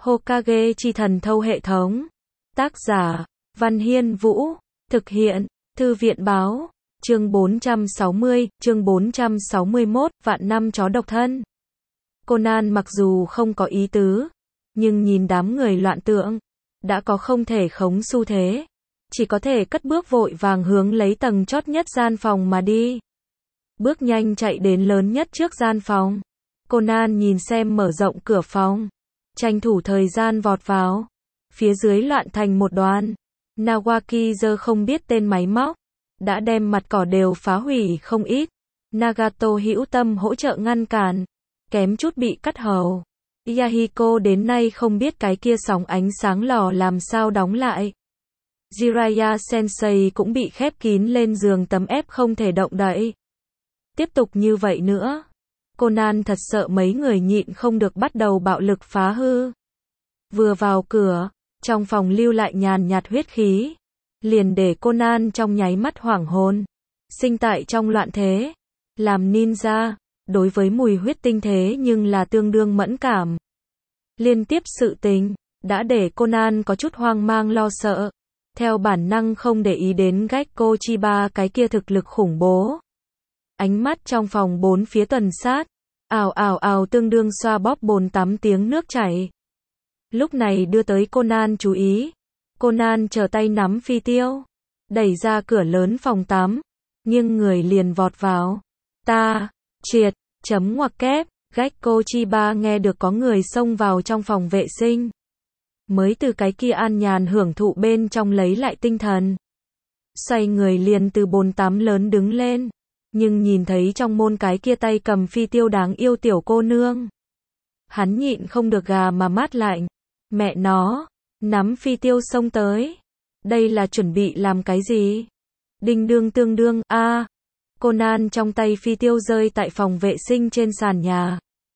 Hokage chi thần thâu hệ thống. Tác giả, Văn Hiên Vũ. Thực hiện, Thư viện báo. Chương 460, chương 461, vạn năm chó độc thân. Conan mặc dù không có ý tứ, nhưng nhìn đám người loạn tượng, đã có không thể khống xu thế. Chỉ có thể cất bước vội vàng hướng lấy tầng chót nhất gian phòng mà đi. Bước nhanh chạy đến lớn nhất trước gian phòng. Conan nhìn xem mở rộng cửa phòng, tranh thủ thời gian vọt vào. Phía dưới loạn thành một đoàn. Nawaki giờ không biết tên máy móc, đã đem mặt cỏ đều phá hủy không ít. Nagato hữu tâm hỗ trợ ngăn cản, kém chút bị cắt hầu. Yahiko đến nay không biết cái kia sóng ánh sáng lò làm sao đóng lại. Jiraiya Sensei cũng bị khép kín lên giường tấm ép không thể động đậy. Tiếp tục như vậy nữa, Conan thật sợ mấy người nhịn không được bắt đầu bạo lực phá hư. Vừa vào cửa, trong phòng lưu lại nhàn nhạt huyết khí, liền để Conan trong nháy mắt hoảng hồn. Sinh tại trong loạn thế, làm ninja, đối với mùi huyết tinh thế nhưng là tương đương mẫn cảm. Liên tiếp sự tình, đã để Conan có chút hoang mang lo sợ. Theo bản năng không để ý đến Gekko Chiba cái kia thực lực khủng bố. Ánh mắt trong phòng bốn phía tuần sát, ào ào ào tương đương xoa bóp bồn tắm tiếng nước chảy. Lúc này đưa tới Conan chú ý. Conan trở tay nắm phi tiêu, đẩy ra cửa lớn phòng tắm, nghiêng người liền vọt vào. Ta, triệt, chấm ngoặc kép, Gekko Chiba nghe được có người xông vào trong phòng vệ sinh. Mới từ cái kia an nhàn hưởng thụ bên trong lấy lại tinh thần. Xoay người liền từ bồn tắm lớn đứng lên. Nhưng nhìn thấy trong môn cái kia tay cầm phi tiêu đáng yêu tiểu cô nương. Hắn nhịn không được gà mà mát lạnh. Mẹ nó, nắm phi tiêu xông tới. Đây là chuẩn bị làm cái gì? Đinh đương tương đương, Conan trong tay phi tiêu rơi tại phòng vệ sinh trên sàn nhà.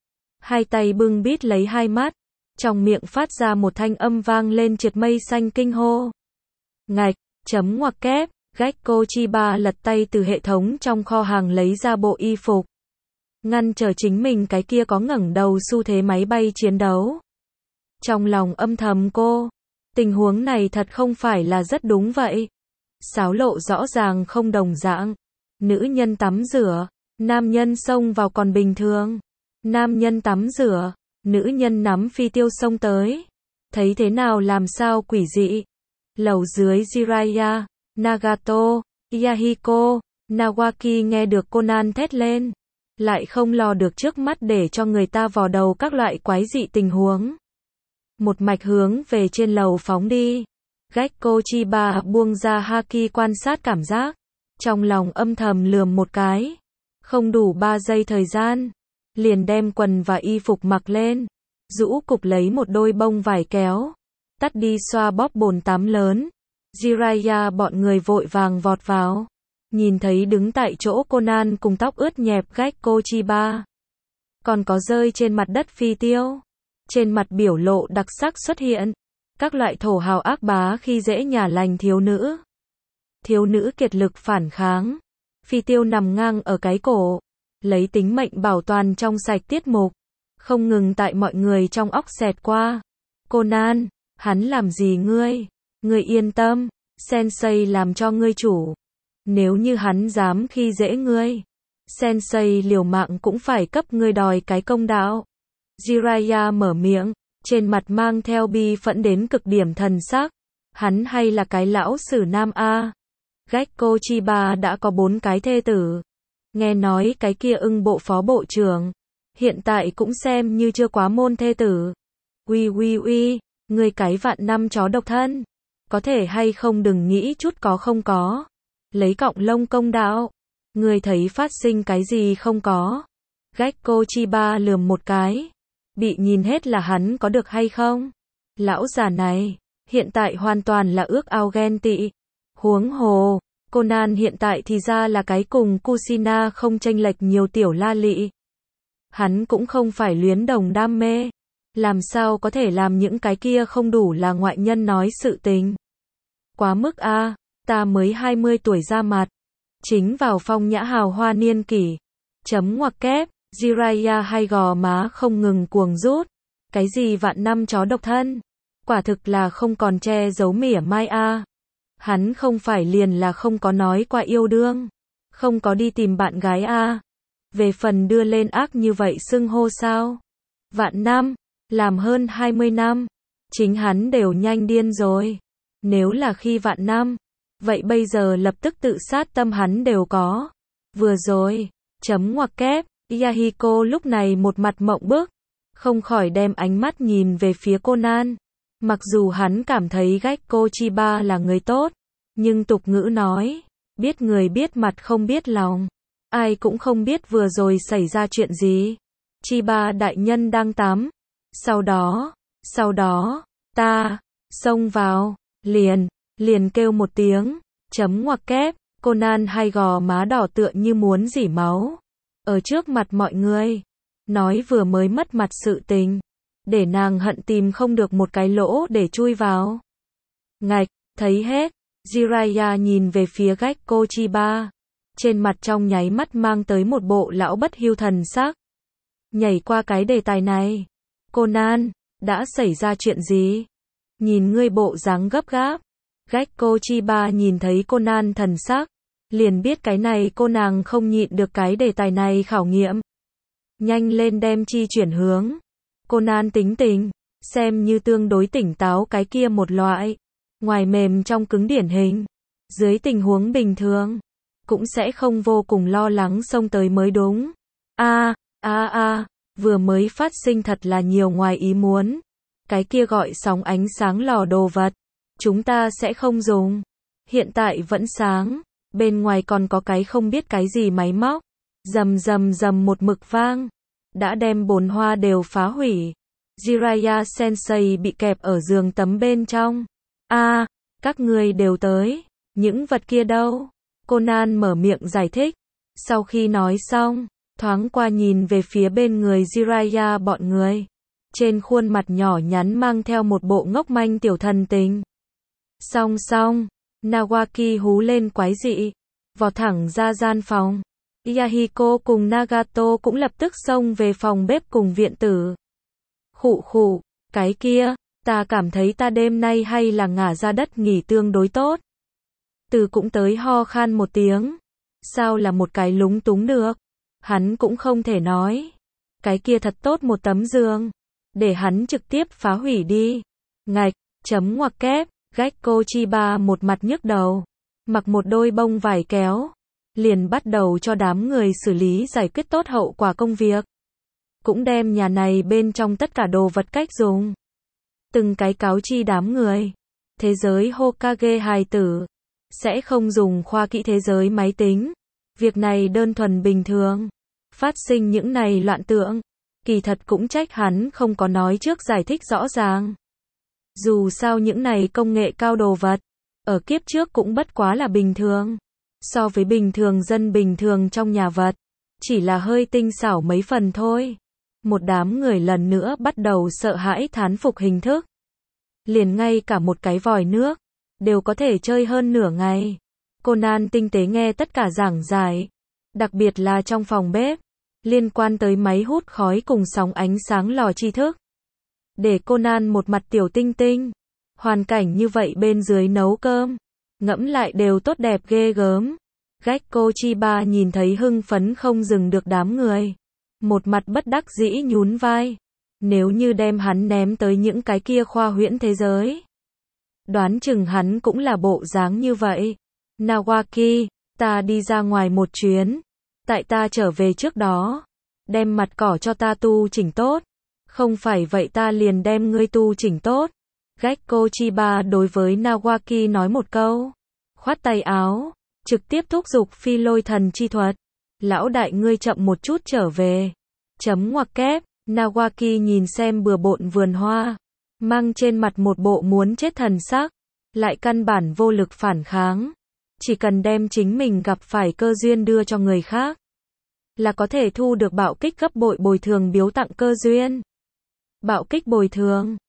Hai tay bưng bít lấy hai mắt. Trong miệng phát ra một thanh âm vang lên triệt mây xanh kinh hô. Ngạch, chấm ngoặc kép, Gekko Chiba lật tay từ hệ thống trong kho hàng lấy ra bộ y phục. Ngăn trở chính mình cái kia có ngẩng đầu xu thế máy bay chiến đấu. Trong lòng âm thầm cô, tình huống này thật không phải là rất đúng vậy. Xáo lộ rõ ràng không đồng dạng. Nữ nhân tắm rửa, nam nhân xông vào còn bình thường. Nam nhân tắm rửa, nữ nhân nắm phi tiêu xông tới. Thấy thế nào làm sao quỷ dị. Lầu dưới Jiraiya, Nagato, Yahiko, Nawaki nghe được Conan thét lên. Lại không lo được trước mắt để cho người ta vò đầu các loại quái dị tình huống. Một mạch hướng về trên lầu phóng đi. Gekko Chiba buông ra haki quan sát cảm giác. Trong lòng âm thầm lườm một cái. Không đủ 3 giây thời gian. Liền đem quần và y phục mặc lên. Rũ cục lấy một đôi bông vải kéo. Tắt đi xoa bóp bồn tắm lớn. Jiraiya bọn người vội vàng vọt vào. Nhìn thấy đứng tại chỗ Conan cùng tóc ướt nhẹp Gekko Chiba. Còn có rơi trên mặt đất phi tiêu. Trên mặt biểu lộ đặc sắc xuất hiện. Các loại thổ hào ác bá khi dễ nhà lành thiếu nữ. Thiếu nữ kiệt lực phản kháng. Phi tiêu nằm ngang ở cái cổ. Lấy tính mệnh bảo toàn trong sạch tiết mục. Không ngừng tại mọi người trong óc xẹt qua. Conan, hắn làm gì ngươi? Ngươi yên tâm, Sensei làm cho ngươi chủ. Nếu như hắn dám khi dễ ngươi, Sensei liều mạng cũng phải cấp ngươi đòi cái công đạo. Jiraiya mở miệng, trên mặt mang theo bi phẫn đến cực điểm thần sắc. Hắn hay là cái lão sử nam a? Gekko Chiba đã có 4 cái thê tử. Nghe nói cái kia ưng bộ phó bộ trưởng, hiện tại cũng xem như chưa quá môn thê tử. Uy, ngươi cái vạn năm chó độc thân. Có thể hay không đừng nghĩ chút có không có. Lấy cọng lông công đạo. Ngươi thấy phát sinh cái gì không có. Gekko Chiba lườm một cái. Bị nhìn hết là hắn có được hay không. Lão già này, hiện tại hoàn toàn là ước ao ghen tị. Huống hồ, Conan hiện tại thì ra là cái cùng Kushina không chênh lệch nhiều tiểu la lị. Hắn cũng không phải luyến đồng đam mê. Làm sao có thể làm những cái kia không đủ là ngoại nhân nói sự tình. Quá mức a, ta mới 20 tuổi ra mặt. Chính vào phong nhã hào hoa niên kỷ. Chấm ngoặc kép, Jiraiya hai gò má không ngừng cuồng rút. Cái gì vạn năm chó độc thân? Quả thực là không còn che giấu mỉa mai a. Hắn không phải liền là không có nói qua yêu đương, không có đi tìm bạn gái a. Về phần đưa lên ác như vậy xưng hô sao? Vạn năm, làm hơn 20 năm, chính hắn đều nhanh điên rồi. Nếu là khi vạn năm, vậy bây giờ lập tức tự sát tâm hắn đều có. Vừa rồi, chấm ngoặc kép, Yahiko lúc này một mặt mộng bức, không khỏi đem ánh mắt nhìn về phía Conan. Mặc dù hắn cảm thấy Gekko Chiba là người tốt, nhưng tục ngữ nói, biết người biết mặt không biết lòng. Ai cũng không biết vừa rồi xảy ra chuyện gì. Chiba đại nhân đang tắm. Sau đó, ta, xông vào, liền kêu một tiếng, chấm ngoặc kép, Conan hai gò má đỏ tựa như muốn rỉ máu. Ở trước mặt mọi người, nói vừa mới mất mặt sự tình, để nàng hận tìm không được một cái lỗ để chui vào. Ngạch, thấy hết, Jiraiya nhìn về phía Gekko Chiba, trên mặt trong nháy mắt mang tới một bộ lão bất hiu thần sắc. Nhảy qua cái đề tài này, Conan, đã xảy ra chuyện gì? Nhìn ngươi bộ dáng gấp gáp. Gekko Chiba nhìn thấy Conan thần sắc, liền biết cái này cô nàng không nhịn được cái đề tài này khảo nghiệm. Nhanh lên đem chi chuyển hướng. Conan tính tình, xem như tương đối tỉnh táo cái kia một loại. Ngoài mềm trong cứng điển hình. Dưới tình huống bình thường, cũng sẽ không vô cùng lo lắng xông tới mới đúng. Vừa mới phát sinh thật là nhiều ngoài ý muốn. Cái kia gọi sóng ánh sáng lò đồ vật, chúng ta sẽ không dùng. Hiện tại vẫn sáng, bên ngoài còn có cái không biết cái gì máy móc. Rầm một mực vang, đã đem 4 hoa đều phá hủy. Jiraiya Sensei bị kẹp ở giường tấm bên trong. Các ngươi đều tới, những vật kia đâu? Conan mở miệng giải thích. Sau khi nói xong, thoáng qua nhìn về phía bên người Jiraiya bọn người. Trên khuôn mặt nhỏ nhắn mang theo một bộ ngốc manh tiểu thần tình. Song, Nawaki hú lên quái dị, vọt thẳng ra gian phòng. Yahiko cùng Nagato cũng lập tức xông về phòng bếp cùng viện tử. Khụ, cái kia, ta cảm thấy ta đêm nay hay là ngả ra đất nghỉ tương đối tốt. Từ cũng tới ho khan một tiếng. Sao là một cái lúng túng được? Hắn cũng không thể nói. Cái kia thật tốt một tấm giường. Để hắn trực tiếp phá hủy đi. Ngạch, chấm ngoặc kép, Gekko Chiba một mặt nhức đầu. Mặc một đôi bông vải kéo. Liền bắt đầu cho đám người xử lý giải quyết tốt hậu quả công việc. Cũng đem nhà này bên trong tất cả đồ vật cách dùng. Từng cái cáo chi đám người. Thế giới Hokage hài tử. Sẽ không dùng khoa kỹ thế giới máy tính. Việc này đơn thuần bình thường. Phát sinh những này loạn tượng. Kỳ thật cũng trách hắn không có nói trước giải thích rõ ràng. Dù sao những này công nghệ cao đồ vật, ở kiếp trước cũng bất quá là bình thường. So với bình thường dân bình thường trong nhà vật, chỉ là hơi tinh xảo mấy phần thôi. Một đám người lần nữa bắt đầu sợ hãi thán phục hình thức. Liền ngay cả một cái vòi nước, đều có thể chơi hơn nửa ngày. Conan tinh tế nghe tất cả giảng giải, đặc biệt là trong phòng bếp, liên quan tới máy hút khói cùng sóng ánh sáng lò tri thức. Để Conan một mặt tiểu tinh tinh, hoàn cảnh như vậy bên dưới nấu cơm, ngẫm lại đều tốt đẹp ghê gớm. Gekko Chiba nhìn thấy hưng phấn không dừng được đám người, một mặt bất đắc dĩ nhún vai. Nếu như đem hắn ném tới những cái kia khoa huyễn thế giới, đoán chừng hắn cũng là bộ dáng như vậy. Nawaki, ta đi ra ngoài một chuyến. Tại ta trở về trước đó, đem mặt cỏ cho ta tu chỉnh tốt. Không phải vậy ta liền đem ngươi tu chỉnh tốt. Gekko Chiba đối với Nawaki nói một câu. Khoát tay áo, trực tiếp thúc giục phi lôi thần chi thuật. Lão đại ngươi chậm một chút trở về. Chấm ngoặc kép, Nawaki nhìn xem bừa bộn vườn hoa. Mang trên mặt một bộ muốn chết thần sắc. Lại căn bản vô lực phản kháng. Chỉ cần đem chính mình gặp phải cơ duyên đưa cho người khác, là có thể thu được bạo kích gấp bội bồi thường biếu tặng cơ duyên. Bạo kích bồi thường,